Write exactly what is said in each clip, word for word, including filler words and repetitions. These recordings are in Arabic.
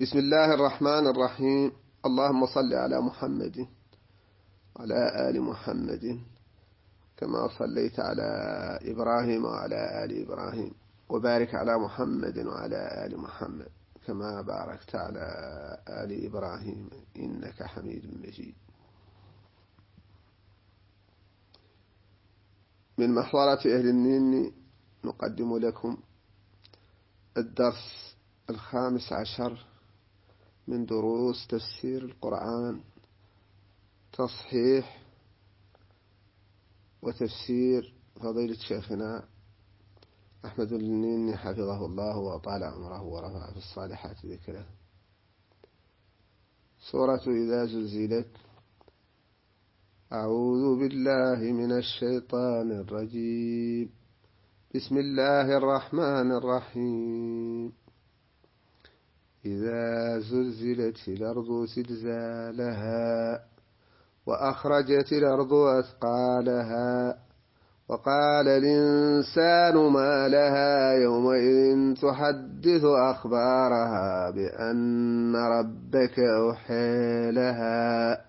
بسم الله الرحمن الرحيم. اللهم صل على محمد وعلى آل محمد كما صليت على إبراهيم وعلى آل إبراهيم، وبارك على محمد وعلى آل محمد كما باركت على آل إبراهيم إنك حميد مجيد. من محضرة أهل النين نقدم لكم الدرس الخامس عشر من دروس تفسير القرآن، تصحيح وتفسير فضيلة شيخنا أحمد النين حفظه الله وطال عمره ورفع في الصالحات ذكره. سورة إذا زلزلت. أعوذ بالله من الشيطان الرجيم. بسم الله الرحمن الرحيم. إذا زلزلت الأرض زلزالها وأخرجت الأرض أثقالها وقال الإنسان ما لها يومئذ تحدث أخبارها بأن ربك أوحى لها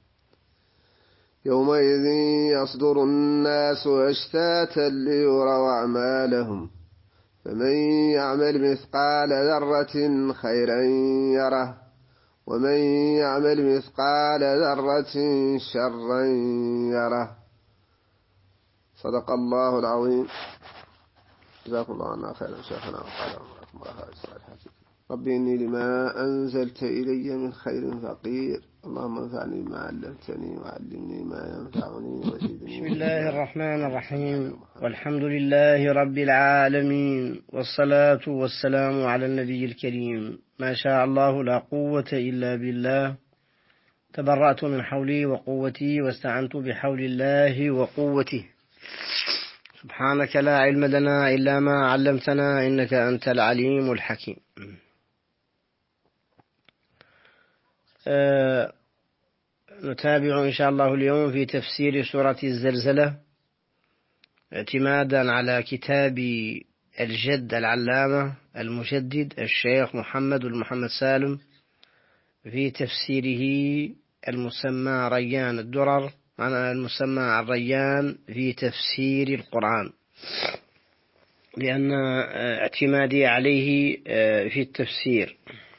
يومئذ يصدر الناس أشتاتا ليروا أعمالهم فمن يعمل مثقال ذرة خيرا يره ومن يعمل مثقال ذرة شرا يره. صدق الله العظيم. جزاكم الله عنا خيرا شيخنا وقال عمركم ورفع الصالحات. ربي إني لما أنزلت إلي من خير فقير، اللهم انفعني بما علمتني وعلمني ما ينفعني وزدني. بسم الله الرحمن الرحيم، والحمد لله رب العالمين، والصلاة والسلام على النبي الكريم. ما شاء الله لا قوة إلا بالله، تبرأت من حولي وقوتي واستعنت بحول الله وقوته. سبحانك لا علم لنا إلا ما علمتنا إنك أنت العليم الحكيم. أه نتابع إن شاء الله اليوم في تفسير سورة الزلزلة اعتمادا على كتاب الجد العلامة المجدد الشيخ محمد بن محمد سالم في تفسيره المسمى ريان الدرر، معنى المسمى الريان في تفسير القرآن، لأن اعتمادي عليه في التفسير.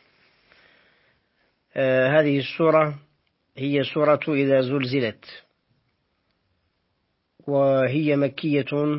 هذه السورة هي سورة إذا زلزلت، وهي مكية،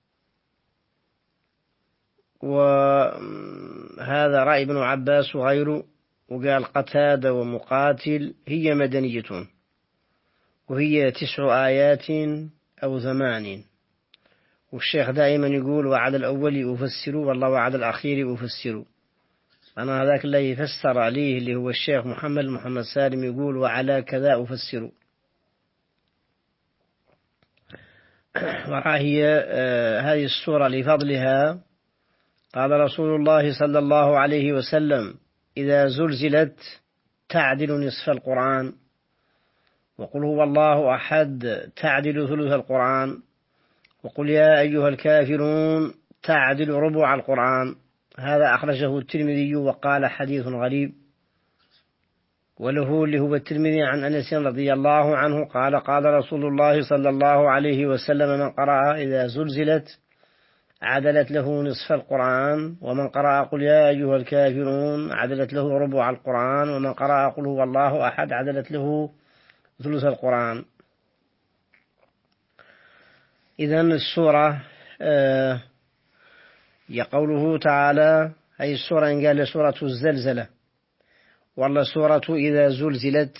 وهذا رأي ابن عباس وغيره، وقال قتادة ومقاتل هي مدنية، وهي تسع آيات أو ثمان. والشيخ دائما يقول وعلى الأول أفسر والله وعلى الأخير أفسر. أنا هذاك اللي يفسر عليه اللي هو الشيخ محمد محمد سالم يقول وعلى كذا أفسر. وهي هذه السورة لفضلها قال رسول الله صلى الله عليه وسلم إذا زلزلت تعدل نصف القرآن، وقل هو الله أحد تعدل ثلث القرآن، وقل يا أيها الكافرون تعدل ربع القرآن. هذا أخرجه الترمذي وقال حديث غريب. وله اللي هو الترمذي عن أنس رضي الله عنه قال قال رسول الله صلى الله عليه وسلم من قرأ إذا زلزلت عدلت له نصف القرآن، ومن قرأ قل يا أيها الكافرون عدلت له ربع القرآن، ومن قرأ قل هو الله أحد عدلت له ثلث القرآن. إذن السورة آه يقوله تعالى، هذه السورة إن قال سورة الزلزلة، والله سورة إذا زلزلت.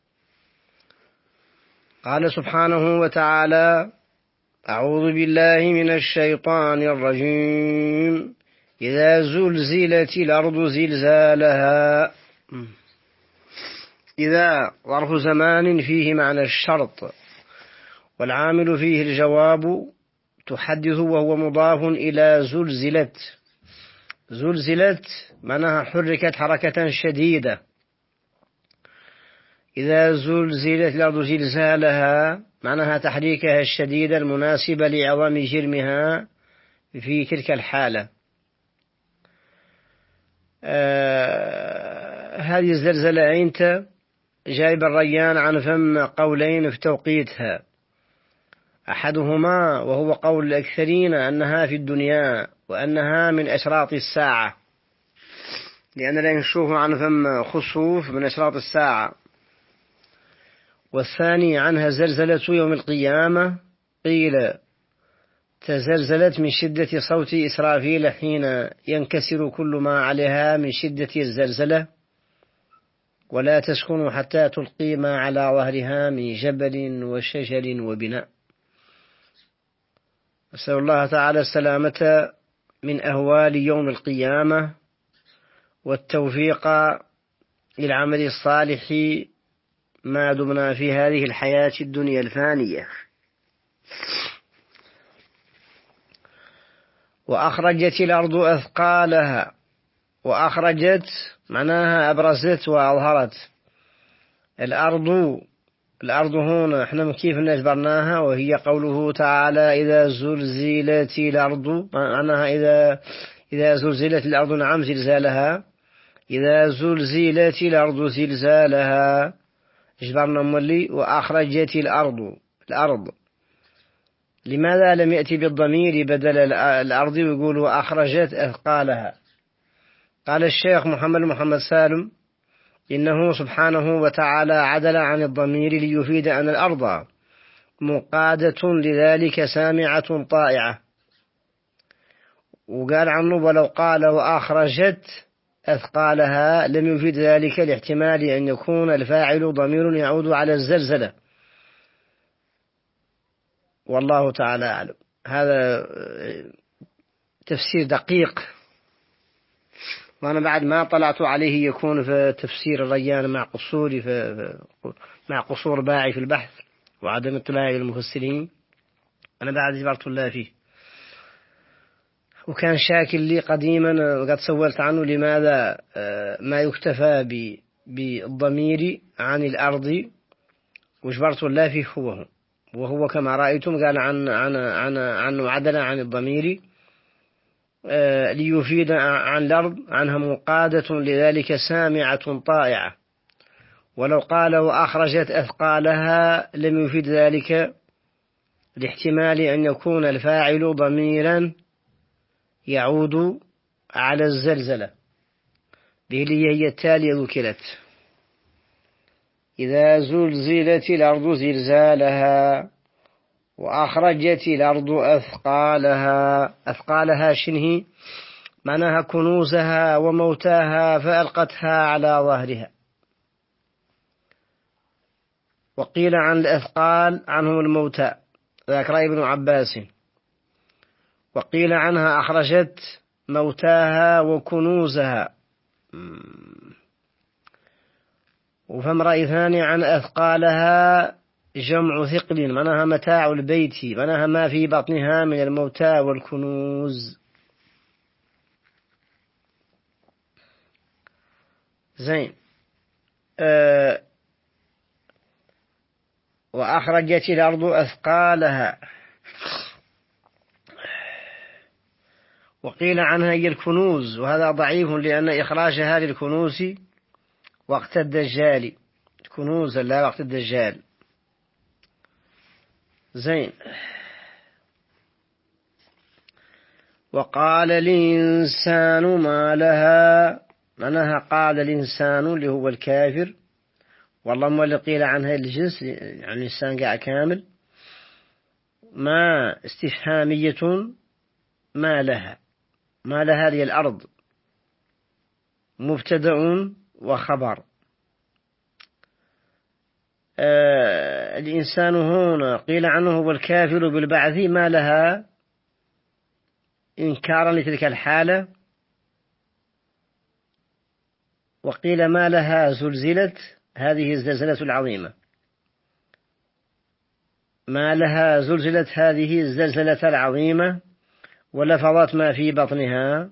قال سبحانه وتعالى أعوذ بالله من الشيطان الرجيم. إذا زلزلت الأرض زلزالها. إذا ظرف زمان فيه معنى الشرط، والعامل فيه الجواب تحدث، وهو مضاف إلى زلزلت. زلزلت معناها حركت حركة شديدة. إذا زلزلت الأرض زلزالها معناها تحريكها الشديد المناسب لعظم جرمها في تلك الحالة. هذه الزلزلة أنت جايب الريان عن فم قولين في توقيتها، أحدهما وهو قول الأكثرين أنها في الدنيا وأنها من أشراط الساعة، لأننا نشوف عن فم خسوف من أشراط الساعة. والثاني عنها زلزلة يوم القيامة، قيل تزلزلت من شدة صوت إسرافيل حين ينكسر كل ما عليها من شدة الزلزلة، ولا تسكن حتى تلقي ما على ظهرها من جبل وشجر وبناء. أسأل الله تعالى السلامة من أهوال يوم القيامة والتوفيق للعمل الصالح ما دمنا في هذه الحياة الدنيا الفانية. وأخرجت الأرض أثقالها، وأخرجت معناها أبرزت وأظهرت. الأرض الأرض هنا احنا كيف نجبرناها، وهي قوله تعالى إذا زلزلت الأرض، معناها إذا إذا زلزلت الأرض نعم زلزالها، إذا زلزلت الأرض زلزالها جبرنا مولي. وأخرجت الأرض الأرض، لماذا لم يأتي بالضمير بدل الأرض ويقول وأخرجت أثقالها؟ قال الشيخ محمد محمد سالم إنه سبحانه وتعالى عدل عن الضمير ليفيد أن الأرض مقادة لذلك سامعة طائعة. وقال عنه ولو قال وأخرجت أثقالها لم يفيد ذلك لاحتمال أن يكون الفاعل ضمير يعود على الزلزلة، والله تعالى أعلم. هذا تفسير دقيق، وأنا بعد ما طلعت عليه يكون في تفسير الريان مع قصوري في مع قصور باعي في البحث وعدم اطلاعي المفسرين، أنا بعد جبرت الله فيه. وكان شاكل لي قديما وقد سولت عنه لماذا ما يكتفى بالضمير عن الأرض، وجبرت الله فيه هو وهو كما رأيتم قال عن عن عن عن عدل عن الضمير ليفيد عن الأرض عنها مقادة لذلك سامعة طائعة. ولو قال وأخرجت أثقالها لم يفيد ذلك لاحتمال أن يكون الفاعل ضميرا يعود على الزلزلة به هي التالية ذكرت إذا زلزلت الأرض زلزالها وأخرجت الأرض أثقالها. أثقالها شنه؟ معناها كنوزها وموتاها فألقتها على ظهرها. وقيل عن الأثقال عنهم الموتى، ذاك رأي ابن عباس. وقيل عنها أخرجت موتاها وكنوزها. وفهم رأي ثاني عن أثقالها جمع ثقل، معناها متاع البيت، معناها ما في بطنها من الموتى والكنوز. زين. أه وأخرجت الأرض أثقالها. وقيل عنها هي الكنوز، وهذا ضعيف لأن إخراجها للكنوز وقت الدجال، كنوز لا وقت الدجال. زين. وقال الإنسان ما لها، معناها قال الإنسان اللي هو الكافر، والله ما اللي قيل عنها الجنس يعني الإنسان قاع كامل. ما استفهامية ما لها، ما لها هذه الأرض مبتدأ وخبر. آه الإنسان هنا قيل عنه هو الكافر بالبعث، ما لها إنكارا لتلك الحالة. وقيل ما لها زلزلت هذه الزلزلة العظيمة، ما لها زلزلت هذه الزلزلة العظيمة ولفظت ما في بطنها.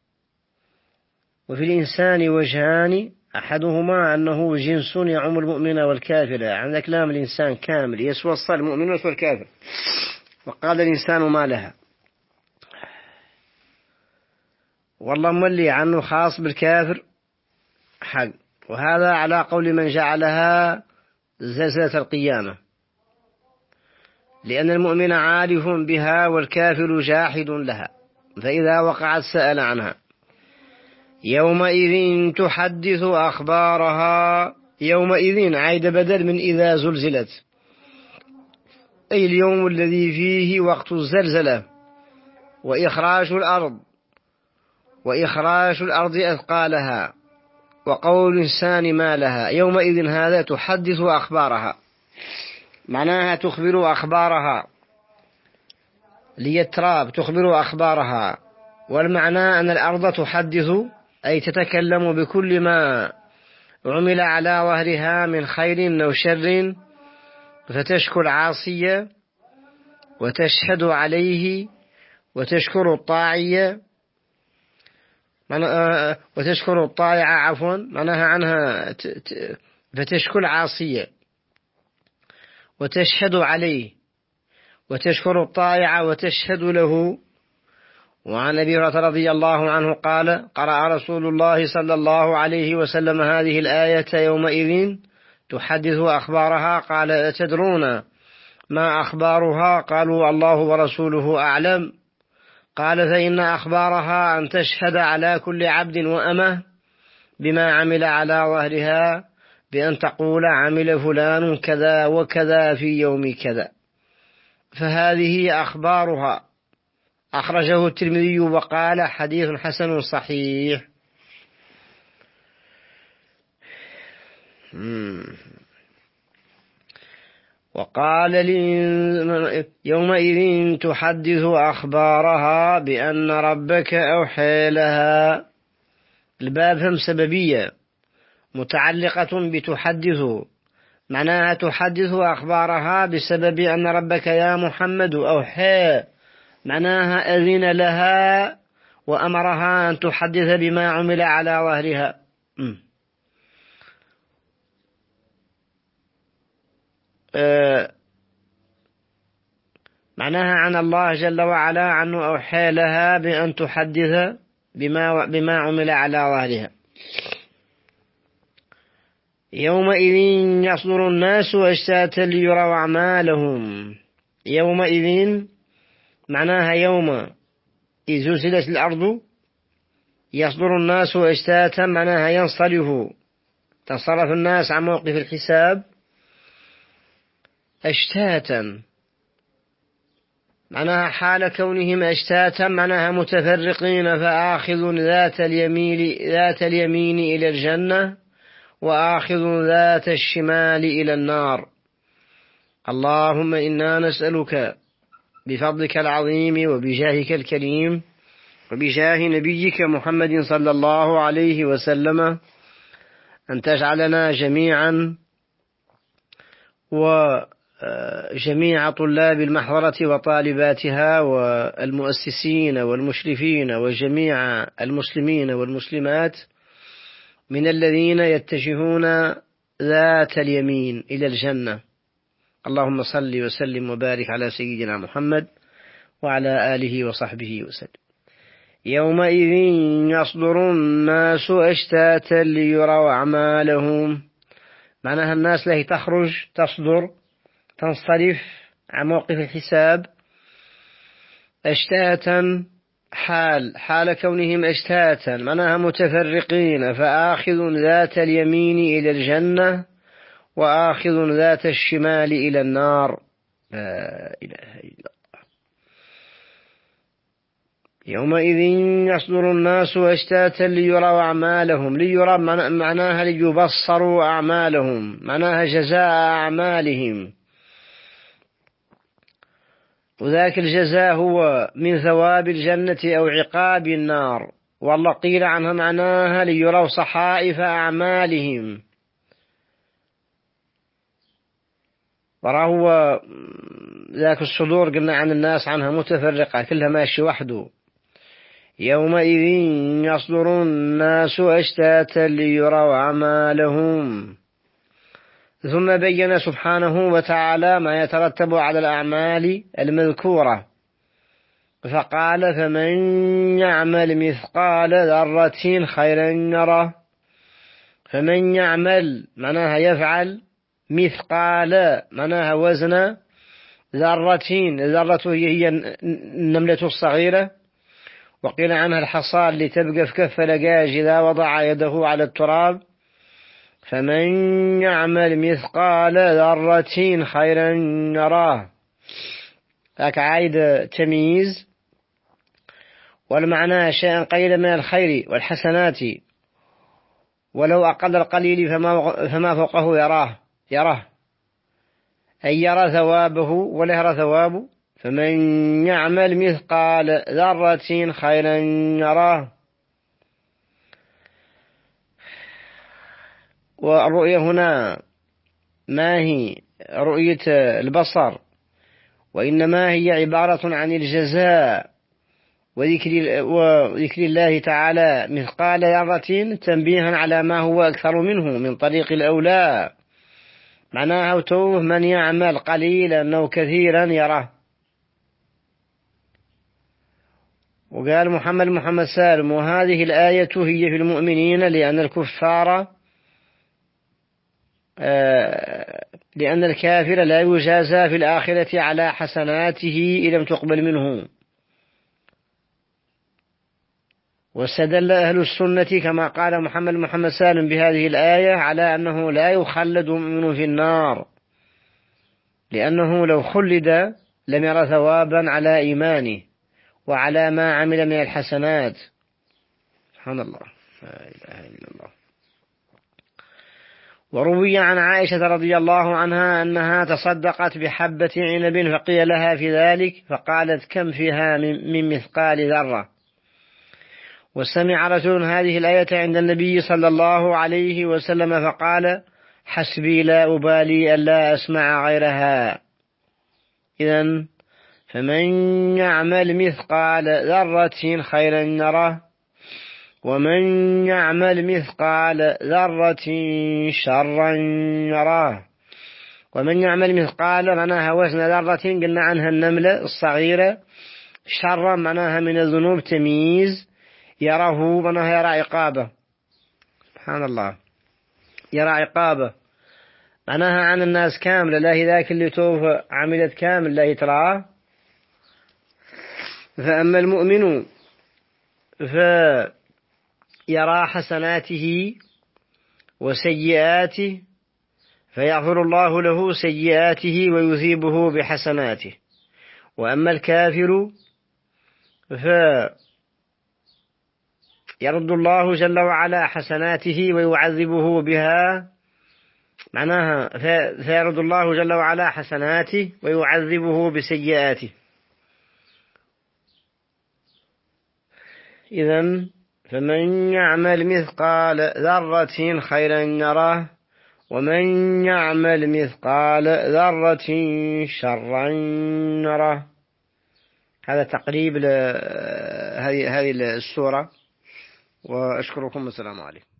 وفي الإنسان وجهان، أحدهما أنه جنس يعم المؤمن والكافر، عند كلام الإنسان كامل يسوى المؤمن ويسوى الكافر. وقال الإنسان ما لها، والله مولي عنه خاص بالكافر حق، وهذا على قول من جعلها زلزلة القيامة، لأن المؤمن عارف بها والكافر جاحد لها، فإذا وقعت سأل عنها. يومئذ تحدث أخبارها، يومئذ عيد بدل من إذا زلزلت، أي اليوم الذي فيه وقت الزلزلة وإخراج الأرض وإخراج الأرض أثقالها وقول الإنسان ما لها. يومئذ هذا تحدث أخبارها، معناها تخبر أخبارها، ليتراب تخبر أخبارها. والمعنى أن الأرض تحدث أي تتكلم بكل ما عمل على ظهرها من خير أو شر، فتشكر العاصية وتشهد عليه وتشكر الطاعية وتشكر الطائعة عفوا معناها عنها فتشكر عاصية وتشهد عليه وتشكر الطائعة وتشهد له. وعن أبي هريرة رضي الله عنه قال: قرأ رسول الله صلى الله عليه وسلم هذه الآية: يومئذ تحدث أخبارها. قال: أتدرون ما أخبارها؟ قالوا: الله ورسوله أعلم. قال: فإن أخبارها أن تشهد على كل عبد وأمة بما عمل على ظهرها، بأن تقول: عمل فلان كذا وكذا في يوم كذا. فهذه أخبارها. أخرجه الترمذي وقال: حديث حسن صحيح. وقال: يومئذ تحدث أخبارها بأن ربك أوحى لها. الباب هم سببية متعلقة بتحدث، معناها تحدث أخبارها بسبب أن ربك يا محمد أوحى، معناها أذن لها وأمرها أن تحدث بما عمل على ظهرها. أه معناها عن الله جل وعلا عنه أوحى لها بأن تحدث بما, بما عمل على ظهرها. يومئذ يصدر الناس أشتاتا ليروا أعمالهم. يومئذ معناها يوم إذ زلزلت الأرض يصدر الناس أشتاتا، معناها ينصرف تصرف الناس عن موقف الحساب أشتاتا، معناها حال كونهم أشتاتا معناها متفرقين، فآخذ ذات اليمين ذات اليمين إلى الجنة وآخذ ذات الشمال إلى النار. اللهم إنا نسألك بفضلك العظيم وبجاهك الكريم وبجاه نبيك محمد صلى الله عليه وسلم أن تجعلنا جميعا وجميع طلاب المحضرة وطالباتها والمؤسسين والمشرفين وجميع المسلمين والمسلمات من الذين يتجهون ذات اليمين إلى الجنة. اللهم صل وسلم وبارك على سيدنا محمد وعلى آله وصحبه وسلم. يومئذ يصدر الناس أشتاتا ليروا أعمالهم، معناها الناس له تخرج تصدر تنصرف عن موقف الحساب أشتاتا، حال حال كونهم أشتاتا معناها متفرقين، فآخذ ذات اليمين إلى الجنة وآخذ ذات الشمال إلى النار. لا إله إلا الله. يومئذ يصدر الناس أشتاتا ليروا أعمالهم. ليرى معناها ليبصروا أعمالهم، معناها جزاء أعمالهم، وذاك الجزاء هو من ثواب الجنة أو عقاب النار. والله قيل عنها معناها ليروا صحائف أعمالهم. وراهو ذاك الصدور قلنا عن الناس عنها متفرقة كلها ماشي وحده. يومئذ يصدر الناس أشتاتا ليروا أعمالهم. ثم بين سبحانه وتعالى ما يترتب على الأعمال المذكورة، فقال: فمن يعمل مثقال ذرة خيرا يره. فمن يعمل معناها يفعل، مثقال معناها وزن ذرة، ذرة هي النملة الصغيرة، وقيل عنها الحصى اللي تبقى في كف لقاج إذا وضع يده على التراب. فمن يعمل مثقال ذرة خيرا يراه. ذاك عايد تمييز، والمعنى شيئا قليلا من الخير والحسنات، ولو أقل القليل فما, فما فوقه يراه يراه أي يرى ثوابه ولا يرى ثوابه. فمن يعمل مثقال ذرة خيرا يراه. والرؤية هنا ما هي رؤية البصر، وإنما هي عبارة عن الجزاء وذكر, وذكر الله تعالى مثقال ذرة تنبيها على ما هو أكثر منه من طريق الأولى. معناها توه من يعمل قليلا أو كثيرا يراه. وقال محمد محمد سالم: وهذه الآية هي في المؤمنين، لأن الكفار لأن الكافر لا يجازى في الآخرة على حسناته إن لم تقبل منه. واستدل أهل السنة كما قال محمد محمد سالم بهذه الآية على أنه لا يخلد مؤمن في النار، لأنه لو خلد لم يرى ثوابا على إيمانه وعلى ما عمل من الحسنات. سبحان الله، لا إله إلا الله. وروي عن عائشة رضي الله عنها أنها تصدقت بحبة عنب فقيل لها في ذلك فقالت: كم فيها من مثقال ذرة؟ وسمع رجل هذه الآية عند النبي صلى الله عليه وسلم فقال: حسبي لا أبالي ألا أسمع غيرها. إذن فمن يعمل مثقال ذرة خيرا يره، ومن يعمل مثقال ذرة شرا يراه. ومن يعمل مثقال معناها وزن ذرة، قلنا عنها النملة الصغيرة. شرا معناها من الذنوب تمييز. يراه معناها يرى عقابه. سبحان الله، يرى عقابه معناها عن الناس كاملة، لا ذاك اللي توفى عملت كامل لا يتراه. فأما المؤمن فيرى حسناته وسيئاته فيغفر الله له سيئاته ويثيبه بحسناته. وأما الكافر فيرد الله جل وعلا حسناته ويعذبه بها، معناها فيرد الله جل وعلا حسناته ويعذبه بسيئاته. إذن فمن يعمل مثقال ذرة خيرا يره، ومن يعمل مثقال ذرة شرا يره. هذا تقريب لهذه السورة، وأشكركم. السلام عليكم.